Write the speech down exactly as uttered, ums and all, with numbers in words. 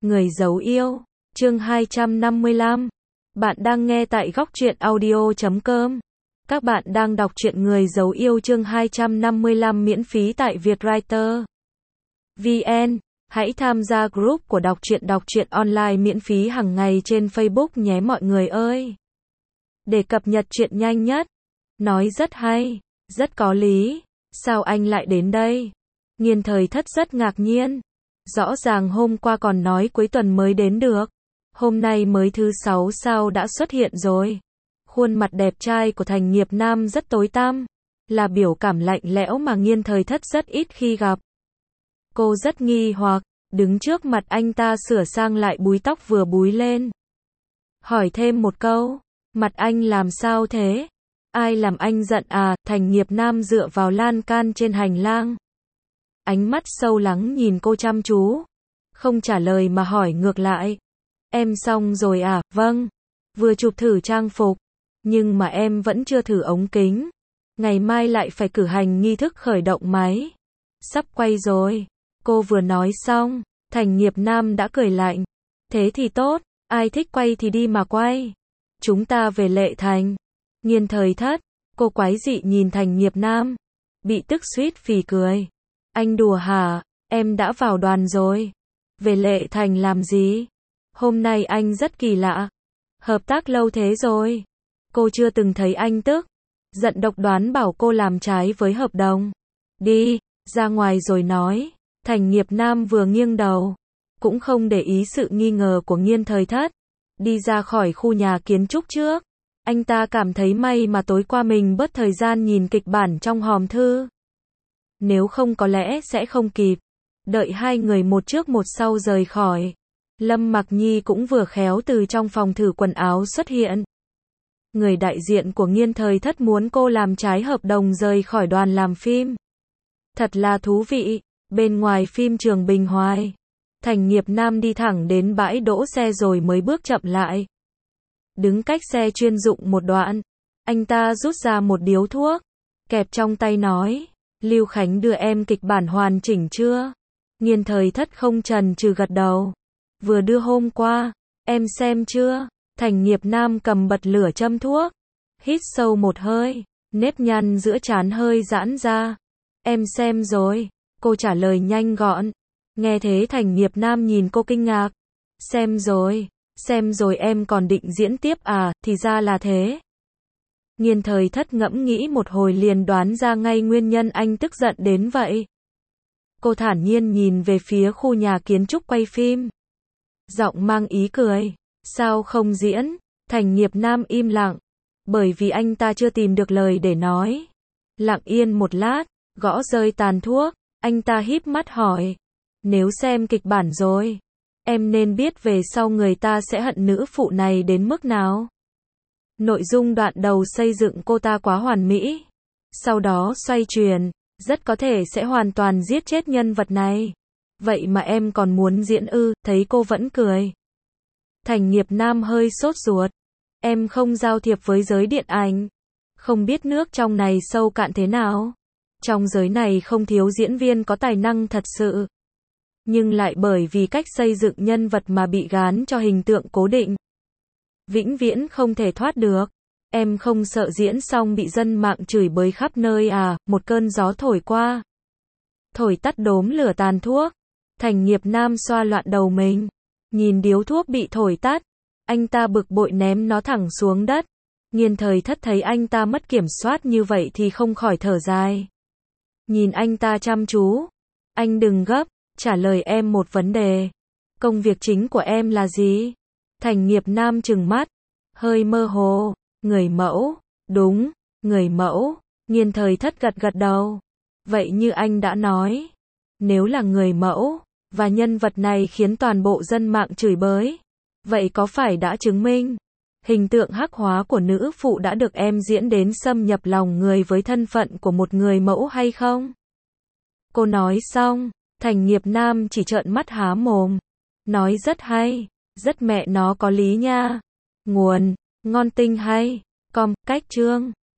Người giấu yêu, chương hai trăm năm mươi lăm. Bạn đang nghe tại góc truyện audio chấm com. Các bạn đang đọc truyện Người giấu yêu chương hai trăm năm mươi lăm miễn phí tại Vietwriter chấm vn. Hãy tham gia group của đọc truyện đọc truyện online miễn phí hàng ngày trên Facebook nhé mọi người ơi. Để cập nhật truyện nhanh nhất. Nói rất hay, rất có lý. Sao anh lại đến đây? Nghiên Thời Thất rất ngạc nhiên. Rõ ràng hôm qua còn nói cuối tuần mới đến được. Hôm nay mới thứ sáu sao đã xuất hiện rồi. Khuôn mặt đẹp trai của Thành Nghiệp Nam rất tối tăm. Là biểu cảm lạnh lẽo mà Nghiên Thời Thất rất ít khi gặp. Cô rất nghi hoặc, đứng trước mặt anh ta sửa sang lại búi tóc vừa búi lên. Hỏi thêm một câu, mặt anh làm sao thế? Ai làm anh giận à? Thành Nghiệp Nam dựa vào lan can trên hành lang. Ánh mắt sâu lắng nhìn cô chăm chú. Không trả lời mà hỏi ngược lại. Em xong rồi à? Vâng. Vừa chụp thử trang phục. Nhưng mà em vẫn chưa thử ống kính. Ngày mai lại phải cử hành nghi thức khởi động máy. Sắp quay rồi. Cô vừa nói xong, Thành Nghiệp Nam đã cười lạnh. Thế thì tốt, ai thích quay thì đi mà quay. Chúng ta về Lệ Thành. Nghiên Thời Thất, cô quái dị nhìn Thành Nghiệp Nam. Bị tức suýt phì cười. Anh đùa hả? Em đã vào đoàn rồi. Về Lệ Thành làm gì? Hôm nay anh rất kỳ lạ. Hợp tác lâu thế rồi. Cô chưa từng thấy anh tức. Giận độc đoán bảo cô làm trái với hợp đồng. Đi, ra ngoài rồi nói. Thành Nghiệp Nam vừa nghiêng đầu. Cũng không để ý sự nghi ngờ của Nghiên Thời Thất. Đi ra khỏi khu nhà kiến trúc trước. Anh ta cảm thấy may mà tối qua mình bớt thời gian nhìn kịch bản trong hòm thư. Nếu không có lẽ sẽ không kịp. Đợi hai người một trước một sau rời khỏi. Lâm Mặc Nhi cũng vừa khéo từ trong phòng thử quần áo xuất hiện. Người đại diện của Nghiên Thời Thất muốn cô làm trái hợp đồng rời khỏi đoàn làm phim. Thật là thú vị. Bên ngoài phim trường Bình Hoài, Thành Nghiệp Nam đi thẳng đến bãi đỗ xe rồi mới bước chậm lại. Đứng cách xe chuyên dụng một đoạn, anh ta rút ra một điếu thuốc, kẹp trong tay nói, Lưu Khánh đưa em kịch bản hoàn chỉnh chưa? Nghiên Thời Thất không chần chừ gật đầu. Vừa đưa hôm qua, em xem chưa? Thành Nghiệp Nam cầm bật lửa châm thuốc, hít sâu một hơi, nếp nhăn giữa trán hơi giãn ra. Em xem rồi. Cô trả lời nhanh gọn. Nghe thế Thành Nghiệp Nam nhìn cô kinh ngạc. Xem rồi, xem rồi em còn định diễn tiếp à, thì ra là thế. Nghiên Thời Thất ngẫm nghĩ một hồi liền đoán ra ngay nguyên nhân anh tức giận đến vậy. Cô thản nhiên nhìn về phía khu nhà kiến trúc quay phim. Giọng mang ý cười. Sao không diễn? Thành Nghiệp Nam im lặng. Bởi vì anh ta chưa tìm được lời để nói. Lặng yên một lát, gõ rơi tàn thuốc. Anh ta híp mắt hỏi. Nếu xem kịch bản rồi, em nên biết về sau người ta sẽ hận nữ phụ này đến mức nào. Nội dung đoạn đầu xây dựng cô ta quá hoàn mỹ. Sau đó xoay chuyển, rất có thể sẽ hoàn toàn giết chết nhân vật này. Vậy mà em còn muốn diễn ư? Thấy cô vẫn cười. Thành Nghiệp Nam hơi sốt ruột. Em không giao thiệp với giới điện ảnh. Không biết nước trong này sâu cạn thế nào. Trong giới này không thiếu diễn viên có tài năng thật sự. Nhưng lại bởi vì cách xây dựng nhân vật mà bị gán cho hình tượng cố định. Vĩnh viễn không thể thoát được. Em không sợ diễn xong bị dân mạng chửi bới khắp nơi à? Một cơn gió thổi qua. Thổi tắt đốm lửa tàn thuốc. Thành Nghiệp Nam xoa loạn đầu mình. Nhìn điếu thuốc bị thổi tắt. Anh ta bực bội ném nó thẳng xuống đất. Nghiên Thời Thất thấy anh ta mất kiểm soát như vậy thì không khỏi thở dài. Nhìn anh ta chăm chú. Anh đừng gấp, trả lời em một vấn đề. Công việc chính của em là gì? Thành Nghiệp Nam trừng mắt, hơi mơ hồ. Người mẫu. Đúng, người mẫu. Nghiên Thời Thất gật gật đầu. Vậy như anh đã nói, nếu là người mẫu, và nhân vật này khiến toàn bộ dân mạng chửi bới, vậy có phải đã chứng minh hình tượng hắc hóa của nữ phụ đã được em diễn đến xâm nhập lòng người với thân phận của một người mẫu hay không? Cô nói xong, Thành Nghiệp Nam chỉ trợn mắt há mồm. Nói rất hay, rất mẹ nó có lý nha. Nguồn, ngon tinh hay. Com, cách chương.